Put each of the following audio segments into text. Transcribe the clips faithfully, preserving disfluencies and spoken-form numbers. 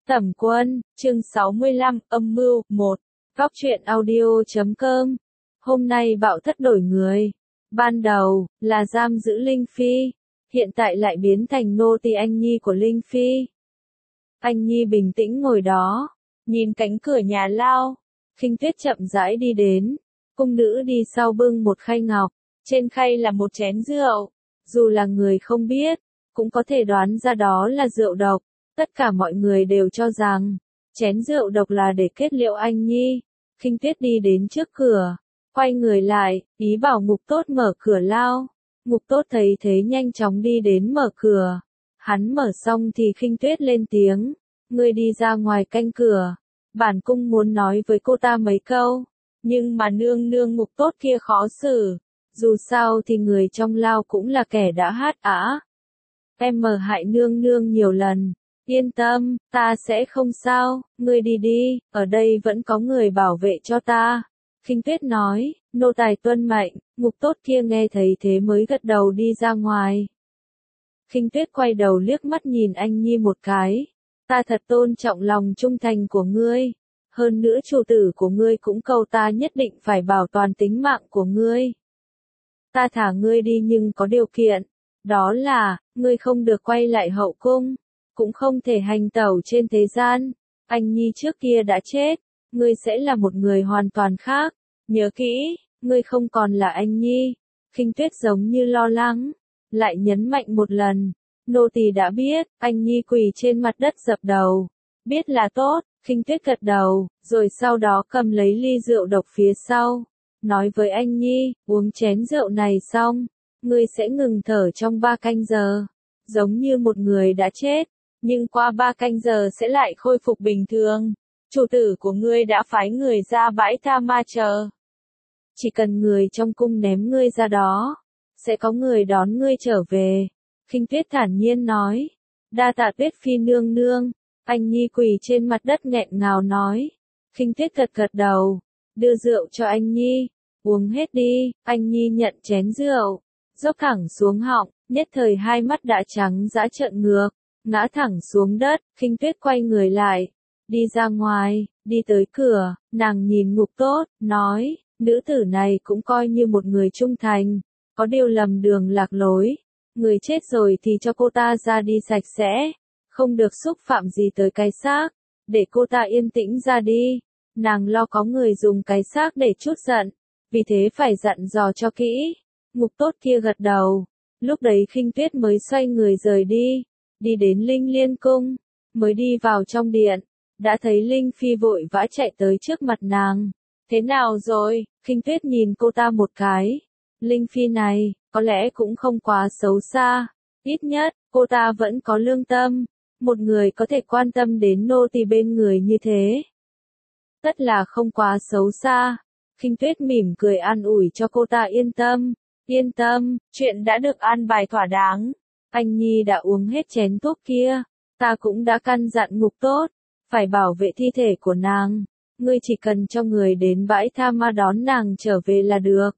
Tẩm Quân, chương sáu mươi lăm, âm mưu, một. Góc truyện audio chấm com. Hôm nay Bạo Thất đổi người. Ban đầu, là giam giữ Linh Phi. Hiện tại lại biến thành nô tỳ anh nhi của Linh Phi. Anh nhi bình tĩnh ngồi đó. Nhìn cánh cửa nhà lao. Khinh Tuyết chậm rãi đi đến. Cung nữ đi sau bưng một khay ngọc. Trên khay là một chén rượu. Dù là người không biết, cũng có thể đoán ra đó là rượu độc. Tất cả mọi người đều cho rằng, chén rượu độc là để kết liễu anh nhi. Khinh Tuyết đi đến trước cửa, quay người lại, ý bảo Ngục Tốt mở cửa lao. Ngục Tốt thấy thế nhanh chóng đi đến mở cửa. Hắn mở xong thì Khinh Tuyết lên tiếng, ngươi đi ra ngoài canh cửa. Bản cung muốn nói với cô ta mấy câu, nhưng mà nương nương Ngục Tốt kia khó xử. Dù sao thì người trong lao cũng là kẻ đã hát ả. Em mờ hại nương nương nhiều lần. Yên tâm, ta sẽ không sao, ngươi đi đi, ở đây vẫn có người bảo vệ cho ta. Khinh Tuyết nói, nô tài tuân mệnh. Ngục Tốt kia nghe thấy thế mới gật đầu đi ra ngoài. Khinh Tuyết quay đầu liếc mắt nhìn anh nhi một cái. Ta thật tôn trọng lòng trung thành của ngươi. Hơn nữa chủ tử của ngươi cũng cầu ta nhất định phải bảo toàn tính mạng của ngươi. Ta thả ngươi đi nhưng có điều kiện. Đó là, ngươi không được quay lại hậu cung. Cũng không thể hành tẩu trên thế gian. Anh nhi trước kia đã chết, ngươi sẽ là một người hoàn toàn khác. Nhớ kỹ, ngươi không còn là anh nhi. Khinh Tuyết giống như lo lắng, lại nhấn mạnh một lần. Nô tỳ đã biết. Anh nhi quỳ trên mặt đất dập đầu. Biết là tốt. Khinh Tuyết gật đầu, rồi sau đó cầm lấy ly rượu độc phía sau. Nói với anh nhi, uống chén rượu này xong, ngươi sẽ ngừng thở trong ba canh giờ. Giống như một người đã chết. Nhưng qua ba canh giờ sẽ lại khôi phục bình thường. Chủ tử của ngươi đã phái người ra bãi tha ma chờ. Chỉ cần người trong cung ném ngươi ra đó, sẽ có người đón ngươi trở về. Khinh Tuyết thản nhiên nói. Đa tạ Tuyết Phi nương nương. Anh nhi quỳ trên mặt đất nghẹn ngào nói. Khinh Tuyết gật gật đầu. Đưa rượu cho anh nhi. Uống hết đi. Anh nhi nhận chén rượu. Dốc thẳng xuống họng. Nhất thời hai mắt đã trắng dã trợn ngược. Ngã thẳng xuống đất. Khinh Tuyết quay người lại. Đi ra ngoài. Đi tới cửa. Nàng nhìn Ngục Tốt. Nói. Nữ tử này cũng coi như một người trung thành. Có điều lầm đường lạc lối. Người chết rồi thì cho cô ta ra đi sạch sẽ. Không được xúc phạm gì tới cái xác. Để cô ta yên tĩnh ra đi. Nàng lo có người dùng cái xác để trút giận. Vì thế phải dặn dò cho kỹ. Ngục Tốt kia gật đầu. Lúc đấy Khinh Tuyết mới xoay người rời đi. Đi đến Linh Liên Cung. Mới đi vào trong điện. Đã thấy Linh Phi vội vã chạy tới trước mặt nàng. Thế nào rồi? Khinh Tuyết nhìn cô ta một cái. Linh Phi này, có lẽ cũng không quá xấu xa. Ít nhất, cô ta vẫn có lương tâm. Một người có thể quan tâm đến nô tỳ bên người như thế. Tất là không quá xấu xa. Khinh Tuyết mỉm cười an ủi cho cô ta yên tâm. Yên tâm, chuyện đã được an bài thỏa đáng. Anh nhi đã uống hết chén thuốc kia. Ta cũng đã căn dặn Ngục Tốt. Phải bảo vệ thi thể của nàng. Ngươi chỉ cần cho người đến bãi tha ma đón nàng trở về là được.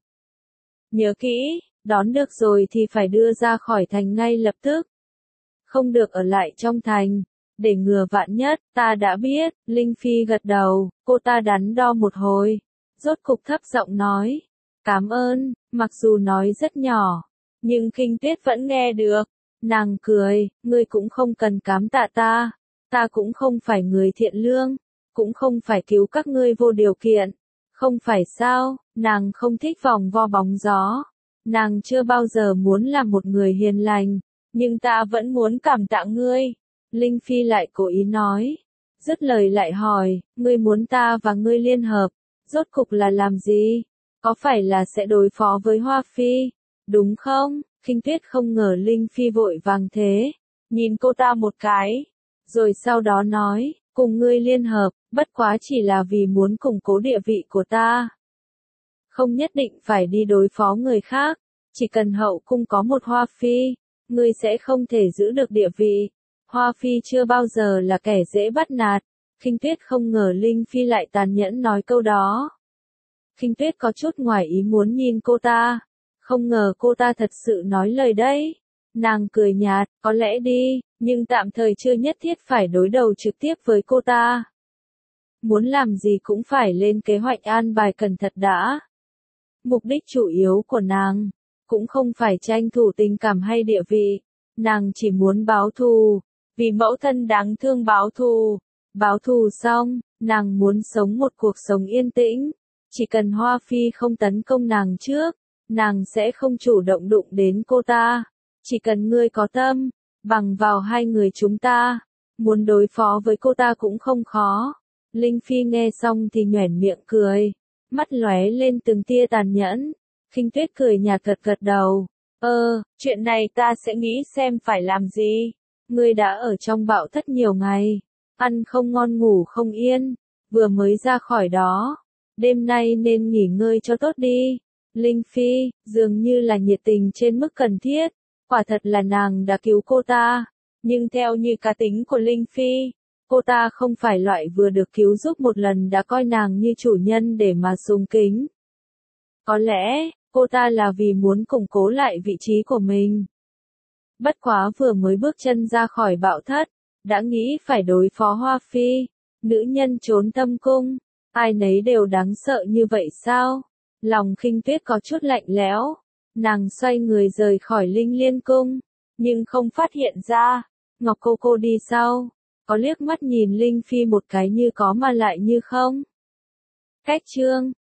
Nhớ kỹ, đón được rồi thì phải đưa ra khỏi thành ngay lập tức. Không được ở lại trong thành. Để ngừa vạn nhất, ta đã biết. Linh Phi gật đầu, cô ta đắn đo một hồi. Rốt cục thấp giọng nói. Cảm ơn, mặc dù nói rất nhỏ. Nhưng Khinh Tuyết vẫn nghe được. Nàng cười, ngươi cũng không cần cám tạ ta. Ta cũng không phải người thiện lương. Cũng không phải cứu các ngươi vô điều kiện. Không phải sao, nàng không thích vòng vo bóng gió. Nàng chưa bao giờ muốn làm một người hiền lành. Nhưng ta vẫn muốn cảm tạ ngươi. Linh Phi lại cố ý nói. Dứt lời lại hỏi, ngươi muốn ta và ngươi liên hợp. Rốt cục là làm gì? Có phải là sẽ đối phó với Hoa Phi? Đúng không? Khinh Tuyết không ngờ Linh Phi vội vàng thế. Nhìn cô ta một cái. Rồi sau đó nói, cùng ngươi liên hợp, bất quá chỉ là vì muốn củng cố địa vị của ta. Không nhất định phải đi đối phó người khác. Chỉ cần hậu cung có một Hoa Phi, ngươi sẽ không thể giữ được địa vị. Hoa Phi chưa bao giờ là kẻ dễ bắt nạt. Khinh Tuyết không ngờ Linh Phi lại tàn nhẫn nói câu đó. Khinh Tuyết có chút ngoài ý muốn nhìn cô ta. Không ngờ cô ta thật sự nói lời đấy. Nàng cười nhạt, có lẽ đi, nhưng tạm thời chưa nhất thiết phải đối đầu trực tiếp với cô ta. Muốn làm gì cũng phải lên kế hoạch an bài cẩn thận đã. Mục đích chủ yếu của nàng cũng không phải tranh thủ tình cảm hay địa vị, nàng chỉ muốn báo thù, vì mẫu thân đáng thương báo thù. Báo thù xong, nàng muốn sống một cuộc sống yên tĩnh, chỉ cần Hoa Phi không tấn công nàng trước, nàng sẽ không chủ động đụng đến cô ta. Chỉ cần ngươi có tâm, bằng vào hai người chúng ta, muốn đối phó với cô ta cũng không khó. Linh Phi nghe xong thì nhoẻn miệng cười, mắt lóe lên từng tia tàn nhẫn. Khinh Tuyết cười nhạt gật gật đầu, ơ, chuyện này ta sẽ nghĩ xem phải làm gì. Ngươi đã ở trong bạo thất nhiều ngày, ăn không ngon ngủ không yên, vừa mới ra khỏi đó, đêm nay nên nghỉ ngơi cho tốt đi. Linh Phi, dường như là nhiệt tình trên mức cần thiết, quả thật là nàng đã cứu cô ta, nhưng theo như cá tính của Linh Phi, cô ta không phải loại vừa được cứu giúp một lần đã coi nàng như chủ nhân để mà sùng kính. Có lẽ, cô ta là vì muốn củng cố lại vị trí của mình. Bất quá vừa mới bước chân ra khỏi bạo thất, đã nghĩ phải đối phó Hoa Phi, nữ nhân trốn tâm cung, ai nấy đều đáng sợ như vậy sao? Lòng Khinh Tuyết có chút lạnh lẽo, nàng xoay người rời khỏi Linh Liên cung, nhưng không phát hiện ra, Ngọc Cô Cô đi sau, có liếc mắt nhìn Linh Phi một cái như có mà lại như không. Cách chương